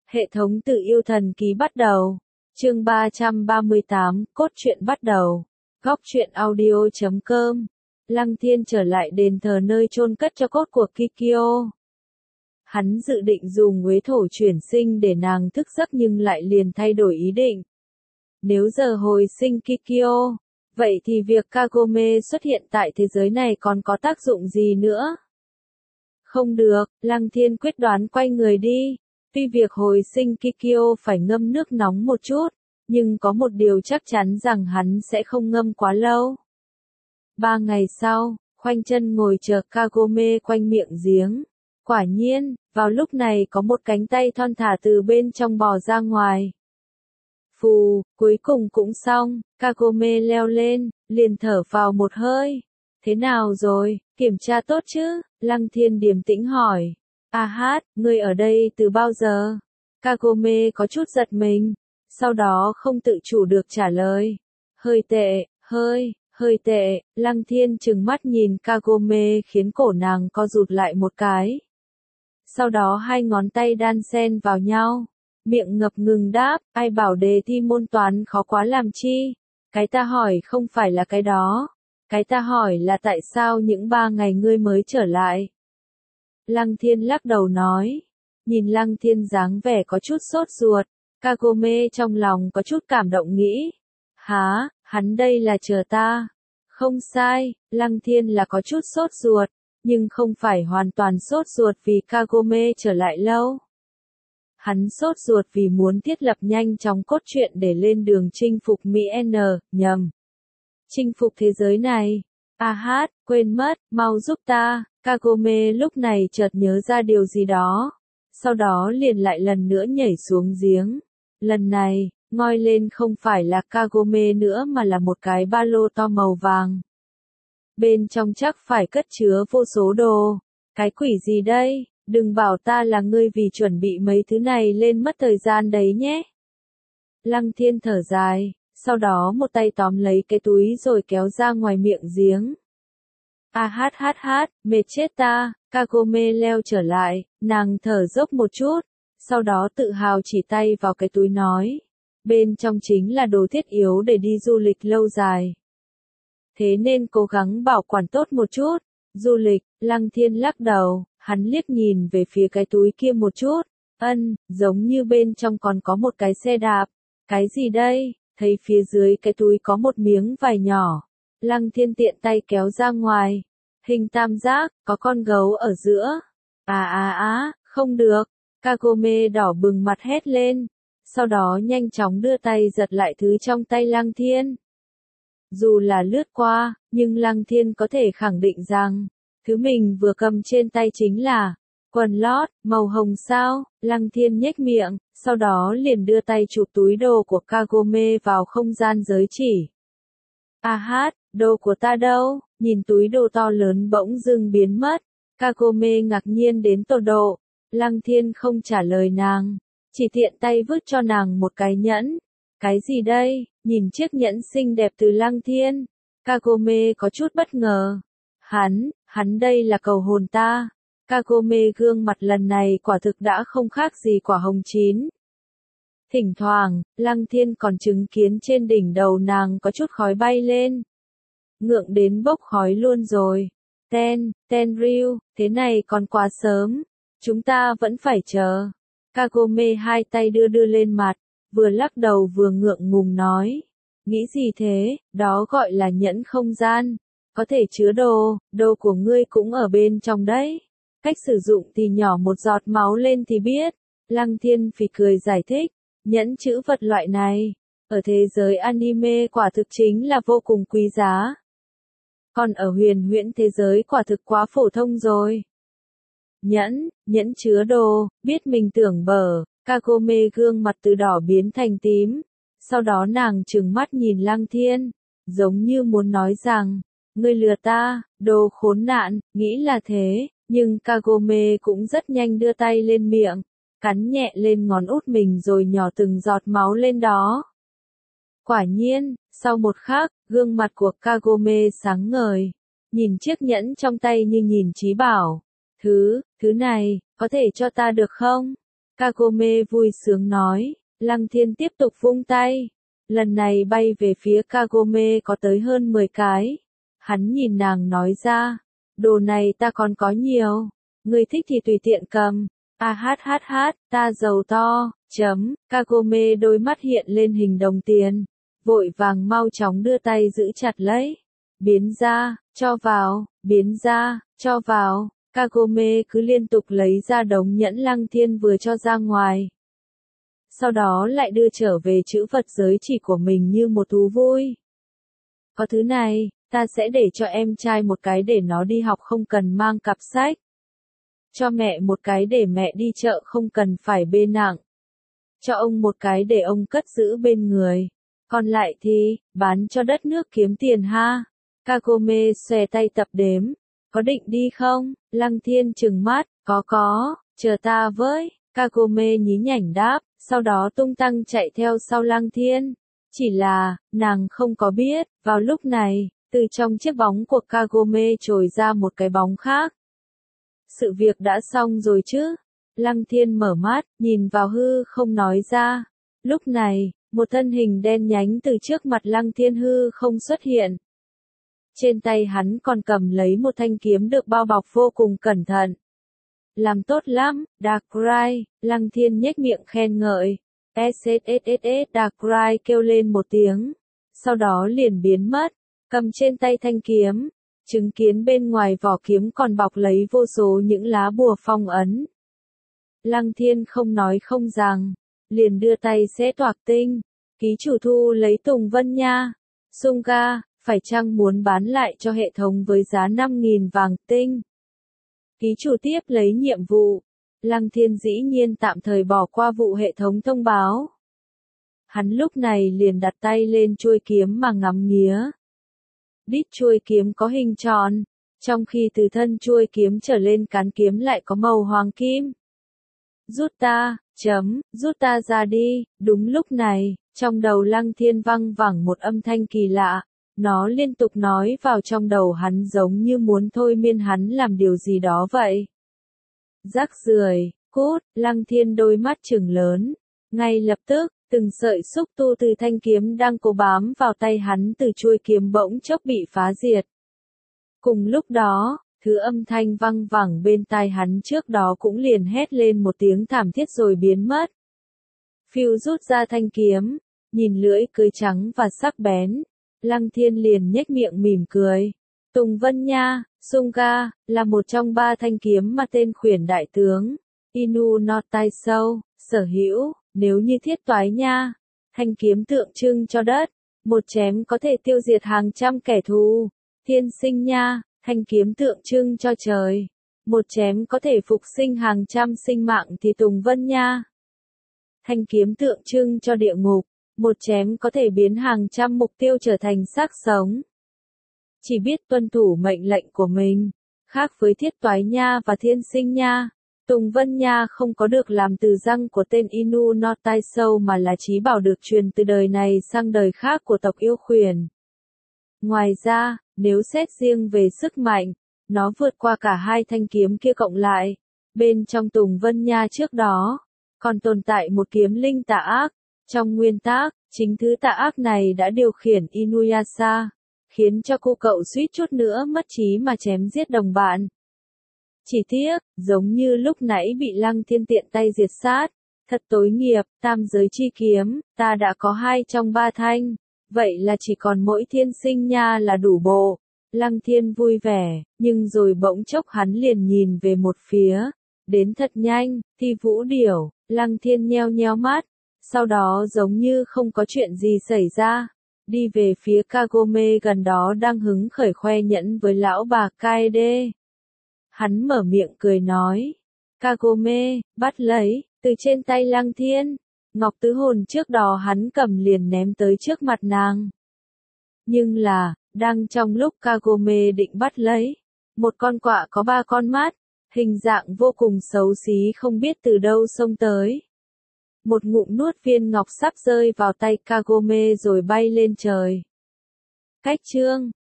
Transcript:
Hệ thống tự yêu thần ký bắt đầu. Chương 338, cốt truyện bắt đầu. Góc truyện audio.com. Lăng Thiên trở lại đền thờ nơi chôn cất cho cốt của Kikyo. Hắn dự định dùng uế thổ chuyển sinh để nàng thức giấc nhưng lại liền thay đổi ý định. Nếu giờ hồi sinh Kikyo, vậy thì việc Kagome xuất hiện tại thế giới này còn có tác dụng gì nữa? Không được, Lăng Thiên quyết đoán quay người đi. Tuy việc hồi sinh Kikyo phải ngâm nước nóng một chút, nhưng có một điều chắc chắn rằng hắn sẽ không ngâm quá lâu. 3 ngày sau, khoanh chân ngồi chờ Kagome quanh miệng giếng. Quả nhiên, vào lúc này có một cánh tay thon thả từ bên trong bò ra ngoài. Phù, cuối cùng cũng xong, Kagome leo lên, liền thở vào một hơi. Thế nào rồi, kiểm tra tốt chứ? Lăng Thiên điềm tĩnh hỏi. A hát, ngươi ở đây từ bao giờ? Kagome có chút giật mình, sau đó không tự chủ được trả lời. Hơi tệ, hơi tệ, Lăng Thiên trừng mắt nhìn Kagome khiến cổ nàng co rụt lại một cái. Sau đó hai ngón tay đan xen vào nhau, miệng ngập ngừng đáp, ai bảo đề thi môn toán khó quá làm chi? Cái ta hỏi không phải là cái đó, cái ta hỏi là tại sao những 3 ngày ngươi mới trở lại? Lăng Thiên lắc đầu nói, nhìn Lăng Thiên dáng vẻ có chút sốt ruột, Kagome trong lòng có chút cảm động nghĩ, hả, hắn đây là chờ ta? Không sai, Lăng Thiên là có chút sốt ruột, nhưng không phải hoàn toàn sốt ruột vì Kagome trở lại lâu. Hắn sốt ruột vì muốn thiết lập nhanh chóng cốt truyện để lên đường chinh phục Mỹ N, nhầm. Chinh phục thế giới này. A hát, quên mất, mau giúp ta. Kagome lúc này chợt nhớ ra điều gì đó. Sau đó liền lại lần nữa nhảy xuống giếng. Lần này, ngoi lên không phải là Kagome nữa mà là một cái ba lô to màu vàng. Bên trong chắc phải cất chứa vô số đồ. Cái quỷ gì đây? Đừng bảo ta là ngươi vì chuẩn bị mấy thứ này lên mất thời gian đấy nhé. Lăng Thiên thở dài, sau đó một tay tóm lấy cái túi rồi kéo ra ngoài miệng giếng. Hát, mệt chết ta, Kagome leo trở lại, nàng thở dốc một chút, sau đó tự hào chỉ tay vào cái túi nói. Bên trong chính là đồ thiết yếu để đi du lịch lâu dài. Thế nên cố gắng bảo quản tốt một chút. Du lịch, Lăng Thiên lắc đầu, hắn liếc nhìn về phía cái túi kia một chút. Giống như bên trong còn có một cái xe đạp. Cái gì đây? Thấy phía dưới cái túi có một miếng vải nhỏ. Lăng Thiên tiện tay kéo ra ngoài. Hình tam giác, có con gấu ở giữa. Không được. Kagome đỏ bừng mặt hét lên. Sau đó nhanh chóng đưa tay giật lại thứ trong tay Lăng Thiên. Dù là lướt qua, nhưng Lăng Thiên có thể khẳng định rằng, thứ mình vừa cầm trên tay chính là quần lót, màu hồng sao? Lăng Thiên nhếch miệng, sau đó liền đưa tay chụp túi đồ của Kagome vào không gian giới chỉ. Hát, đồ của ta đâu? Nhìn túi đồ to lớn bỗng dưng biến mất. Kagome ngạc nhiên đến tột độ. Lăng Thiên không trả lời nàng, chỉ tiện tay vứt cho nàng một cái nhẫn. Cái gì đây? Nhìn chiếc nhẫn xinh đẹp từ Lăng Thiên, Kagome có chút bất ngờ. Hắn đây là cầu hồn ta. Kagome gương mặt lần này quả thực đã không khác gì quả hồng chín. Thỉnh thoảng, Lăng Thiên còn chứng kiến trên đỉnh đầu nàng có chút khói bay lên. Ngượng đến bốc khói luôn rồi. Tenryu, thế này còn quá sớm. Chúng ta vẫn phải chờ. Kagome hai tay đưa lên mặt, vừa lắc đầu vừa ngượng ngùng nói. Nghĩ gì thế, đó gọi là nhẫn không gian. Có thể chứa đồ của ngươi cũng ở bên trong đấy. Cách sử dụng thì nhỏ một giọt máu lên thì biết. Lăng Thiên phì cười giải thích. Nhẫn chữ vật loại này, ở thế giới anime quả thực chính là vô cùng quý giá. Còn ở huyền huyễn thế giới quả thực quá phổ thông rồi. Nhẫn chứa đồ, biết mình tưởng bở, Kagome gương mặt từ đỏ biến thành tím. Sau đó nàng trừng mắt nhìn Lăng Thiên, giống như muốn nói rằng, ngươi lừa ta, đồ khốn nạn, nghĩ là thế, nhưng Kagome cũng rất nhanh đưa tay lên miệng, cắn nhẹ lên ngón út mình rồi nhỏ từng giọt máu lên đó. Quả nhiên, sau một khắc, gương mặt của Kagome sáng ngời, nhìn chiếc nhẫn trong tay như nhìn trí bảo. Thứ này, có thể cho ta được không? Kagome vui sướng nói. Lăng Thiên tiếp tục vung tay. Lần này bay về phía Kagome có tới hơn 10 cái. Hắn nhìn nàng nói ra. Đồ này ta còn có nhiều. Người thích thì tùy tiện cầm. Ta giàu to. Kagome đôi mắt hiện lên hình đồng tiền. Vội vàng mau chóng đưa tay giữ chặt lấy. Biến ra, cho vào, biến ra, cho vào. Kagome cứ liên tục lấy ra đống nhẫn Lăng Thiên vừa cho ra ngoài. Sau đó lại đưa trở về trữ vật giới chỉ của mình như một thú vui. Có thứ này, ta sẽ để cho em trai một cái để nó đi học không cần mang cặp sách. Cho mẹ một cái để mẹ đi chợ không cần phải bê nặng. Cho ông một cái để ông cất giữ bên người. Còn lại thì, bán cho đất nước kiếm tiền ha. Kagome xòe tay tập đếm. Có định đi không? Lăng Thiên trừng mắt, có, chờ ta với. Kagome nhí nhảnh đáp, sau đó tung tăng chạy theo sau Lăng Thiên. Chỉ là, nàng không có biết, vào lúc này, từ trong chiếc bóng của Kagome trồi ra một cái bóng khác. Sự việc đã xong rồi chứ? Lăng Thiên mở mắt, nhìn vào hư không nói ra. Lúc này, một thân hình đen nhánh từ trước mặt Lăng Thiên hư không xuất hiện. Trên tay hắn còn cầm lấy một thanh kiếm được bao bọc vô cùng cẩn thận. Làm tốt lắm, Darkrai, Lăng Thiên nhếch miệng khen ngợi. SSSSS Darkrai kêu lên một tiếng. Sau đó liền biến mất, cầm trên tay thanh kiếm. Chứng kiến bên ngoài vỏ kiếm còn bọc lấy vô số những lá bùa phong ấn. Lăng Thiên không nói không rằng, liền đưa tay xé toạc tinh. Ký chủ thu lấy Tùng Vân nha. Sunga, phải chăng muốn bán lại cho hệ thống với giá 5.000 vàng tinh? Ký chủ tiếp lấy nhiệm vụ. Lăng Thiên dĩ nhiên tạm thời bỏ qua vụ hệ thống thông báo. Hắn lúc này liền đặt tay lên chuôi kiếm mà ngắm nghía. Đít chuôi kiếm có hình tròn, trong khi từ thân chuôi kiếm trở lên cán kiếm lại có màu hoàng kim. Rút ta ra đi. Đúng lúc này, trong đầu Lăng Thiên vang vẳng một âm thanh kỳ lạ. Nó liên tục nói vào trong đầu hắn giống như muốn thôi miên hắn làm điều gì đó vậy. Rác rưởi, cút, Lăng Thiên đôi mắt trừng lớn. Ngay lập tức, từng sợi xúc tu từ thanh kiếm đang cố bám vào tay hắn từ chuôi kiếm bỗng chốc bị phá diệt. Cùng lúc đó, thứ âm thanh vang vẳng bên tai hắn trước đó cũng liền hét lên một tiếng thảm thiết rồi biến mất. Phiêu rút ra thanh kiếm, nhìn lưỡi cưỡi trắng và sắc bén. Lăng Thiên liền nhếch miệng mỉm cười. Tùng Vân nha, Sunga, là một trong 3 thanh kiếm mà tên khuyển đại tướng Inu no Taisou sở hữu. Nếu như thiết toái nha, thanh kiếm tượng trưng cho đất, một chém có thể tiêu diệt hàng trăm kẻ thù. Thiên sinh nha, thanh kiếm tượng trưng cho trời, một chém có thể phục sinh hàng trăm sinh mạng thì Tùng Vân nha. Thanh kiếm tượng trưng cho địa ngục, một chém có thể biến hàng trăm mục tiêu trở thành xác sống. Chỉ biết tuân thủ mệnh lệnh của mình, khác với thiết toái nha và thiên sinh nha. Tùng Vân Nha không có được làm từ răng của tên Inu no Taisou mà là trí bảo được truyền từ đời này sang đời khác của tộc yêu khuyển. Ngoài ra, nếu xét riêng về sức mạnh, nó vượt qua cả 2 thanh kiếm kia cộng lại. Bên trong Tùng Vân Nha trước đó, còn tồn tại một kiếm linh tà ác. Trong nguyên tắc, chính thứ tà ác này đã điều khiển Inuyasha, khiến cho cô cậu suýt chút nữa mất trí mà chém giết đồng bạn. Chỉ tiếc, giống như lúc nãy bị Lăng Thiên tiện tay diệt sát, thật tối nghiệp, tam giới chi kiếm, ta đã có 2 trong 3 thanh, vậy là chỉ còn mỗi thiên sinh nha là đủ bộ. Lăng Thiên vui vẻ, nhưng rồi bỗng chốc hắn liền nhìn về một phía, đến thật nhanh, Thi Vũ Điểu. Lăng Thiên nheo nheo mắt, sau đó giống như không có chuyện gì xảy ra, đi về phía Kagome gần đó đang hứng khởi khoe nhẫn với lão bà Kaede. Hắn mở miệng cười nói, Kagome, bắt lấy, từ trên tay Lăng Thiên. Ngọc tứ hồn trước đó hắn cầm liền ném tới trước mặt nàng. Nhưng là, đang trong lúc Kagome định bắt lấy, một con quạ có 3 con mắt, hình dạng vô cùng xấu xí không biết từ đâu xông tới. Một ngụm nuốt viên ngọc sắp rơi vào tay Kagome rồi bay lên trời. Cách chương